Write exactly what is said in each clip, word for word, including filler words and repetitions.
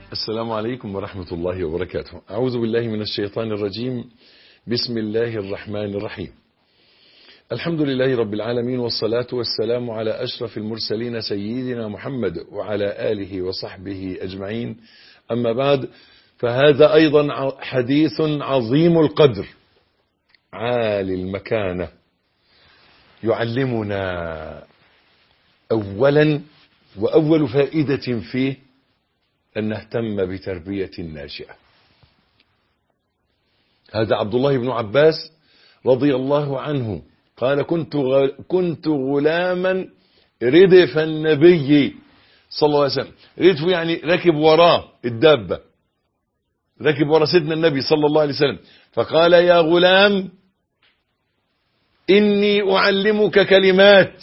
السلام عليكم ورحمة الله وبركاته. أعوذ بالله من الشيطان الرجيم. بسم الله الرحمن الرحيم. الحمد لله رب العالمين، والصلاة والسلام على أشرف المرسلين سيدنا محمد وعلى آله وصحبه أجمعين. أما بعد، فهذا أيضا حديث عظيم القدر عالي المكانة، يعلمنا أولا وأول فائدة فيه أن نهتم بتربية الناشئة. هذا عبد الله بن عباس رضي الله عنه قال: كنت كنت غلاما ردف النبي صلى الله عليه وسلم. ردف يعني ركب وراه الدابة، ركب ورا سيدنا النبي صلى الله عليه وسلم، فقال: يا غلام إني أعلمك كلمات.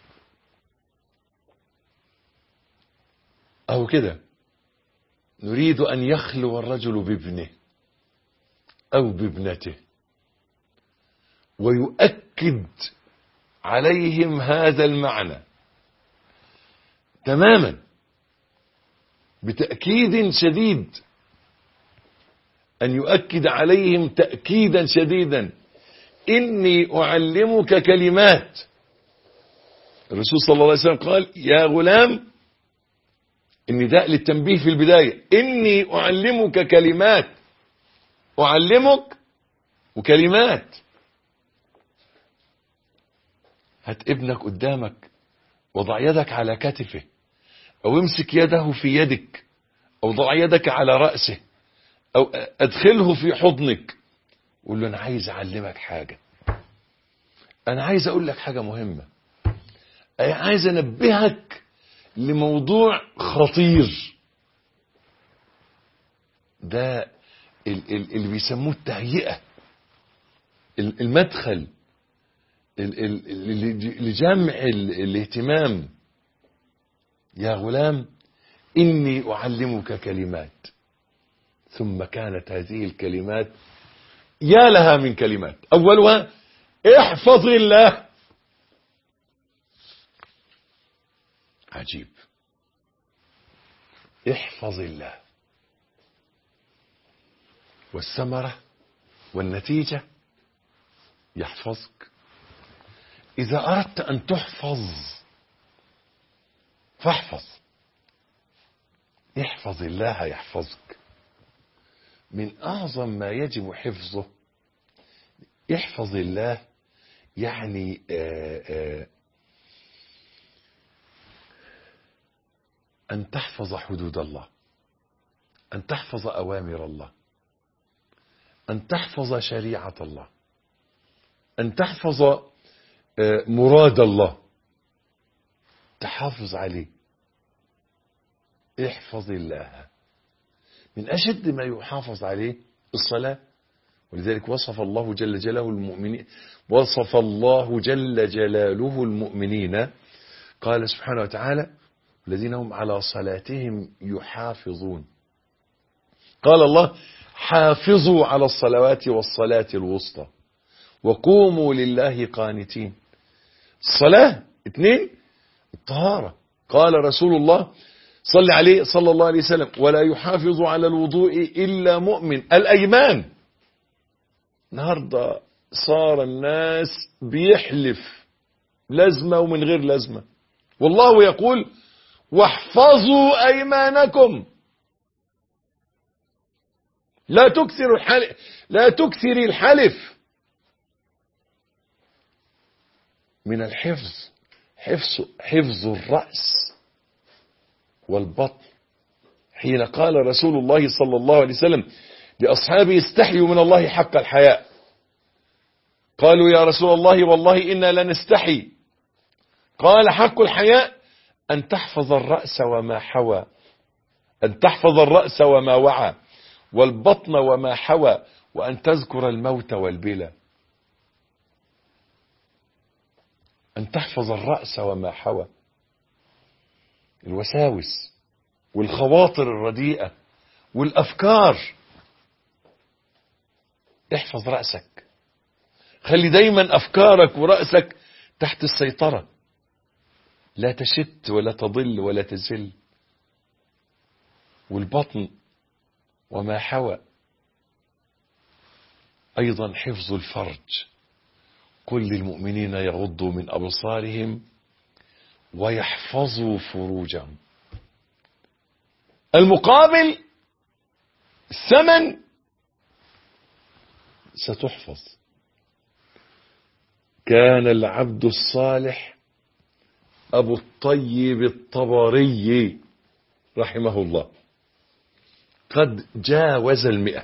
أو كده نريد أن يخلو الرجل بابنه أو بابنته ويؤكد عليهم هذا المعنى تماما بتأكيد شديد، أن يؤكد عليهم تأكيدا شديدا: إني أعلمك كلمات. الرسول صلى الله عليه وسلم قال: يا غلام، النداء للتنبيه في البداية، إني أعلمك كلمات، أعلمك وكلمات. هات ابنك قدامك وضع يدك على كتفه، أو امسك يده في يدك، أو ضع يدك على رأسه، أو أدخله في حضنك، قول له: أنا عايز أعلمك حاجة، أنا عايز أقول لك حاجة مهمة، أنا عايز أنبهك لموضوع خطير. ده اللي بيسموه التهيئة، المدخل لجمع الاهتمام. يا غلام إني أعلمك كلمات. ثم كانت هذه الكلمات يا لها من كلمات. أولها: احفظ الله. عجيب، احفظ الله. والثمرة والنتيجة يحفظك. إذا أردت أن تحفظ فاحفظ. احفظ الله يحفظك. من أعظم ما يجب حفظه احفظ الله، يعني آآ آآ أن تحفظ حدود الله، أن تحفظ أوامر الله، أن تحفظ شريعة الله، أن تحفظ مراد الله، تحافظ عليه. احفظ الله. من أشد ما يحافظ عليه الصلاة، ولذلك وصف الله جل جلاله المؤمنين وصف الله جل جلاله المؤمنين قال سبحانه وتعالى: الذين هم على صلاتهم يحافظون. قال الله: حافظوا على الصلوات والصلاة الوسطى وقوموا لله قانتين. الصلاة اثنين، الطهارة. قال رسول الله صلى عليه صلى الله عليه وسلم: ولا يحافظ على الوضوء إلا مؤمن. الأيمان. النهاردة صار الناس بيحلف لازمة ومن غير لازمة، والله يقول: واحفظوا أيمانكم. لا تكثر الحلف، لا تكثر الحلف. من الحفظ حفظ حفظ الرأس والبطن. حين قال رسول الله صلى الله عليه وسلم لأصحابه: استحيوا من الله حق الحياء. قالوا: يا رسول الله والله إنا لنستحي. قال: حق الحياء أن تحفظ الرأس وما حوى، أن تحفظ الرأس وما وعى، والبطن وما حوى، وأن تذكر الموت والبلى. أن تحفظ الرأس وما حوى، الوساوس والخواطر الرديئة والأفكار. احفظ رأسك، خلي دايما أفكارك ورأسك تحت السيطرة، لا تشت ولا تضل ولا تزل. والبطن وما حوى. أيضا حفظ الفرج، قل للمؤمنين يغضوا من أبصارهم ويحفظوا فروجهم. المقابل الثمن ستحفظ. كان العبد الصالح أبو الطيب الطبري رحمه الله قد جاوز المئة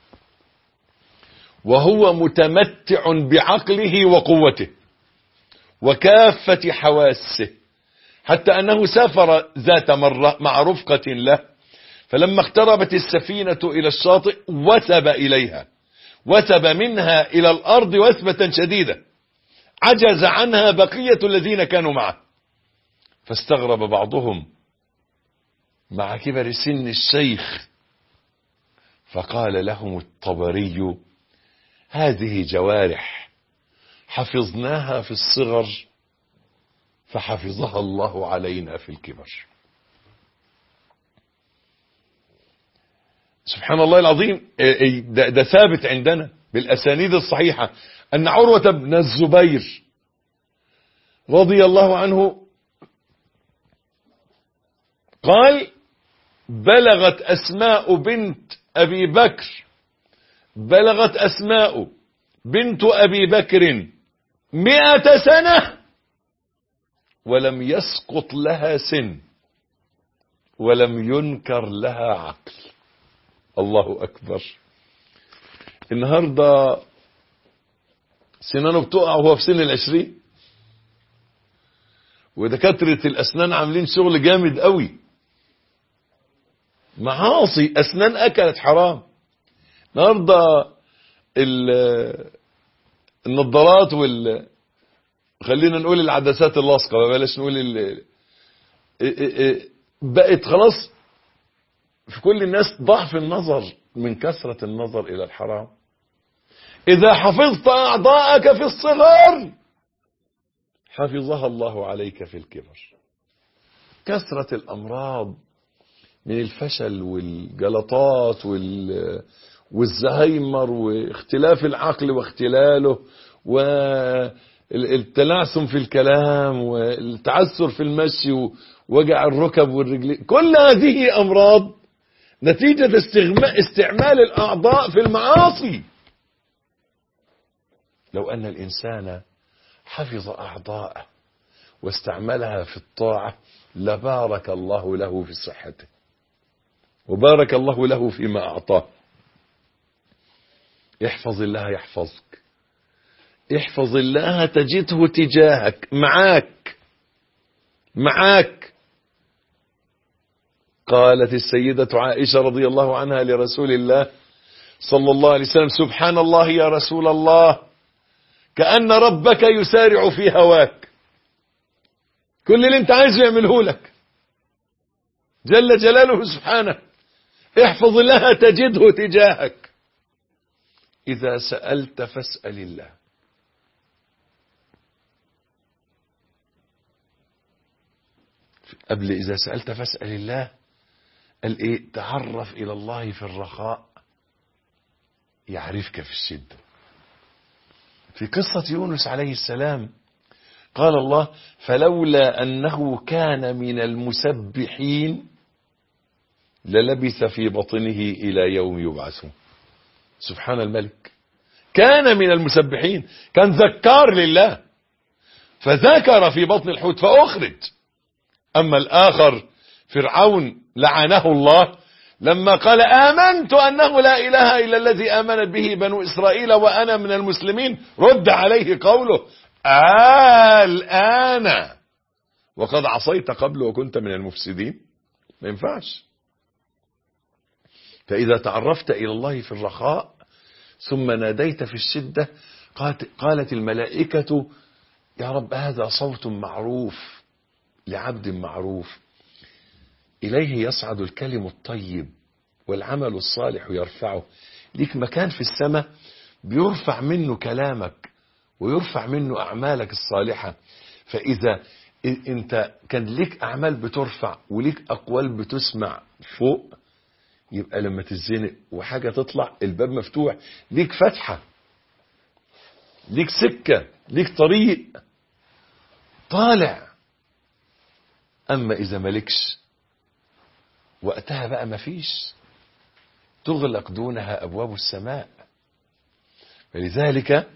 وهو متمتع بعقله وقوته وكافة حواسه، حتى أنه سافر ذات مرة مع رفقة له، فلما اقتربت السفينة إلى الشاطئ وثب إليها، وثب منها إلى الأرض وثبة شديدة عجز عنها بقية الذين كانوا معه. فاستغرب بعضهم مع كبر سن الشيخ، فقال لهم الطبري: هذه جوارح حفظناها في الصغر فحفظها الله علينا في الكبر. سبحان الله العظيم. ده, ده ثابت عندنا بالأسانيد الصحيحة أن عروة بن الزبير رضي الله عنه قال: بلغت أسماء بنت أبي بكر بلغت أسماء بنت أبي بكر مئة سنة ولم يسقط لها سن ولم ينكر لها عقل. الله أكبر. النهاردة سنانه بتقع وهو في سن العشرين، ودكاترة الأسنان عاملين شغل جامد قوي. معاصي أسنان أكلت حرام. النهاردة النظارات وال خلينا نقول العدسات اللاصقة، بلاش نقول ال... بقت خلاص في كل الناس ضعف النظر من كثرة النظر إلى الحرام. إذا حفظت أعضاءك في الصغر حفظها الله عليك في الكبر. كثرة الأمراض من الفشل والجلطات وال والزهايمر واختلاف العقل واختلاله والتلعثم في الكلام والتعثر في المشي ووجع الركب والرجلين، كل هذه أمراض نتيجة استعمال الأعضاء في المعاصي. لو أن الإنسان حفظ أعضاءه واستعملها في الطاعة لبارك الله له في صحته وبارك الله له فيما أعطاه. احفظ الله يحفظك، احفظ الله تجده تجاهك، معاك معاك. قالت السيدة عائشة رضي الله عنها لرسول الله صلى الله عليه وسلم: سبحان الله يا رسول الله، كأن ربك يسارع في هواك، كل اللي انت عايزه يعمله لك جل جلاله سبحانه. احفظ الله تجده تجاهك. إذا سألت فاسأل الله. قبل إذا سألت فاسأل الله قال إيه؟ تعرف إلى الله في الرخاء يعرفك في الشدة. في قصة يونس عليه السلام قال الله: فلولا أنه كان من المسبحين للبث في بطنه إلى يوم يبعثون. سبحان الملك. كان من المسبحين، كان ذكار لله فذكر في بطن الحوت فأخرج. أما الآخر فرعون لعنه الله لما قال: آمنت أنه لا إله إلا الذي آمنت به بنو إسرائيل وأنا من المسلمين، رد عليه قوله: الآن وقد عصيت قبل وكنت من المفسدين. ما ينفعش. فإذا تعرفت إلى الله في الرخاء ثم ناديت في الشدة قالت الملائكة: يا رب هذا صوت معروف لعبد معروف، إليه يصعد الكلم الطيب والعمل الصالح يرفعه. ليك مكان في السماء بيرفع منه كلامك ويرفع منه أعمالك الصالحة. فإذا انت كان ليك أعمال بترفع وليك أقوال بتسمع فوق، يبقى لما تزنق وحاجة تطلع الباب مفتوح، ليك فتحة، ليك سكة، ليك طريق طالع. أما إذا ملكش وقتها بقى مفيش، تغلق دونها أبواب السماء. فلذلك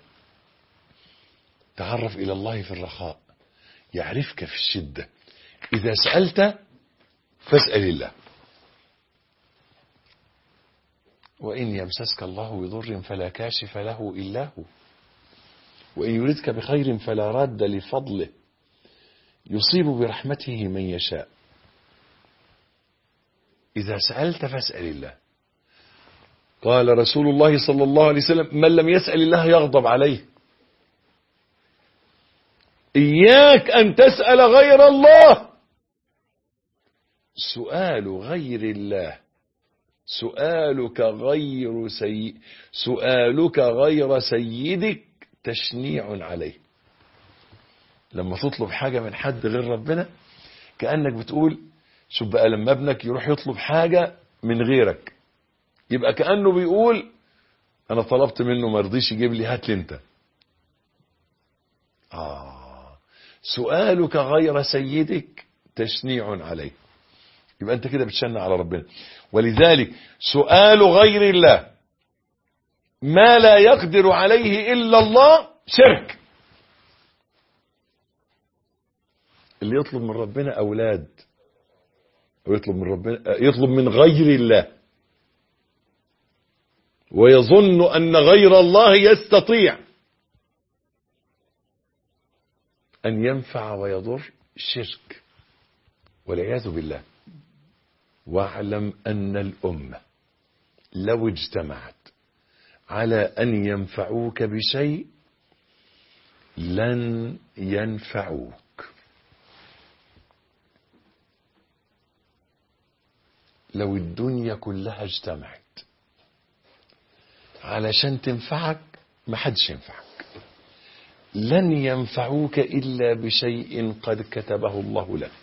تعرف إلى الله في الرخاء يعرفك في الشدة. إذا سألت فاسأل الله. وإن يمسسك الله بضر فلا كاشف له إلا هو، وإن يردك بخير فلا راد لفضله، يصيب برحمته من يشاء. إذا سألت فاسأل الله. قال رسول الله صلى الله عليه وسلم: من لم يسأل الله يغضب عليه. إياك أن تسأل غير الله. سؤال غير الله، سؤالك غير سي... سؤالك غير سيدك تشنيع عليه. لما تطلب حاجة من حد غير ربنا كأنك بتقول، شوف بقى لما ابنك يروح يطلب حاجة من غيرك يبقى كأنه بيقول أنا طلبت منه ما رضيش يجيب لي، هات لي أنت. آه سؤالك غير سيدك تشنيع عليه. يبقى أنت كده بتشنع على ربنا. ولذلك سؤال غير الله ما لا يقدر عليه إلا الله شرك. اللي يطلب من ربنا أولاد ويطلب من ربنا يطلب من غير الله ويظن أن غير الله يستطيع أن ينفع ويضر، شرك والعياذ بالله. واعلم أن الأمة لو اجتمعت على أن ينفعوك بشيء لن ينفعوك. لو الدنيا كلها اجتمعت علشان تنفعك ما حدش ينفعك. لن ينفعوك إلا بشيء قد كتبه الله لك.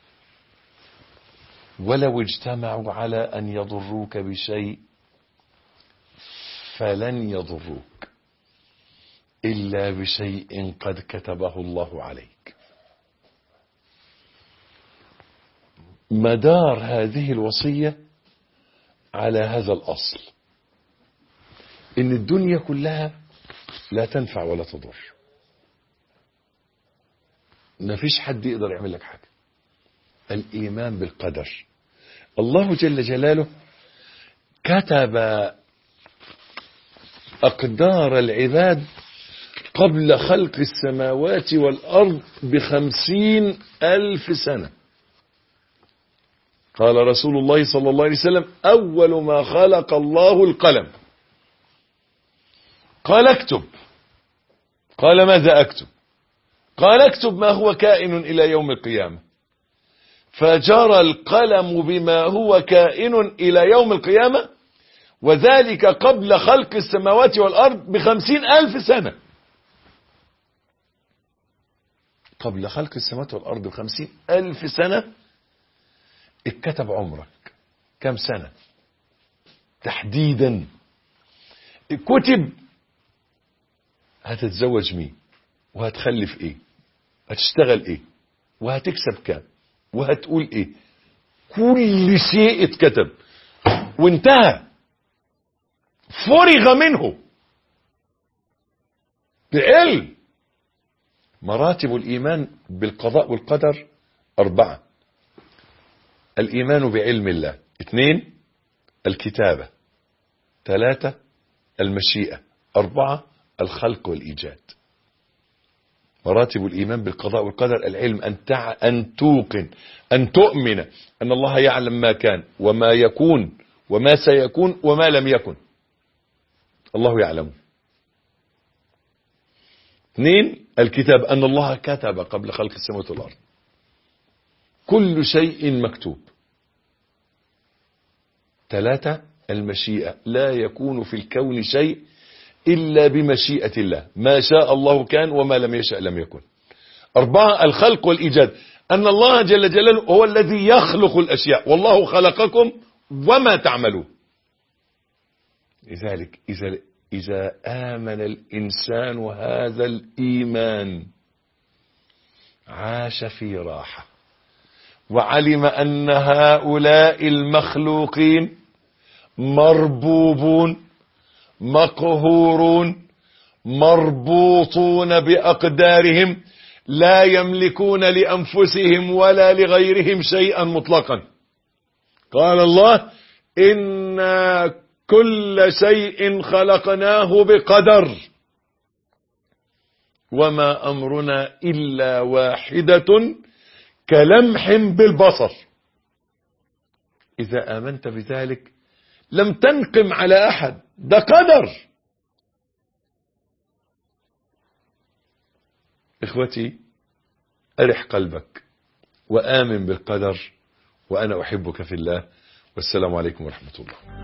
ولو اجتمعوا على أن يضروك بشيء فلن يضروك إلا بشيء قد كتبه الله عليك. مدار هذه الوصية على هذا الأصل، إن الدنيا كلها لا تنفع ولا تضر. ما فيش حد يقدر يعمل لك حاجة. الإيمان بالقدر. الله جل جلاله كتب أقدار العباد قبل خلق السماوات والأرض بخمسين ألف سنة. قال رسول الله صلى الله عليه وسلم: أول ما خلق الله القلم. قال اكتب. قال ماذا أكتب؟ قال اكتب ما هو كائن إلى يوم القيامة. فجرى القلم بما هو كائن إلى يوم القيامة، وذلك قبل خلق السماوات والأرض بخمسين ألف سنة. قبل خلق السماوات والأرض بخمسين ألف سنة اتكتب عمرك كم سنة تحديدا. كتب هتتزوج مين، وهتخلف ايه، هتشتغل ايه، وهتكسب كام، وهتقول ايه. كل شيء اتكتب وانتهى، فرغ منه بعلم. مراتب الإيمان بالقضاء والقدر أربعة: الإيمان بعلم الله، اثنين الكتابة، ثلاثة المشيئة، أربعة الخلق والإيجاد. مراتب الإيمان بالقضاء والقدر: العلم، أن تع... أن توقن، أن تؤمن أن الله يعلم ما كان وما يكون وما سيكون وما لم يكن، الله يعلم. اثنين الكتاب، أن الله كتب قبل خلق السماوات والأرض كل شيء مكتوب. ثلاثة المشيئة، لا يكون في الكون شيء إلا بمشيئة الله، ما شاء الله كان وما لم يشاء لم يكن. أربعة الخلق والإيجاد، أن الله جل جلاله هو الذي يخلق الأشياء، والله خلقكم وما تعملون. لذلك إذا, إذا آمن الإنسان هذا الإيمان عاش في راحة، وعلم أن هؤلاء المخلوقين مربوبون مقهورون مربوطون بأقدارهم، لا يملكون لأنفسهم ولا لغيرهم شيئا مطلقا. قال الله: إنا كل شيء خلقناه بقدر وما أمرنا إلا واحدة كلمح بالبصر. إذا آمنت بذلك لم تنقم على أحد، ده قدر. إخوتي، أرح قلبك وآمن بالقدر، وأنا أحبك في الله، والسلام عليكم ورحمة الله.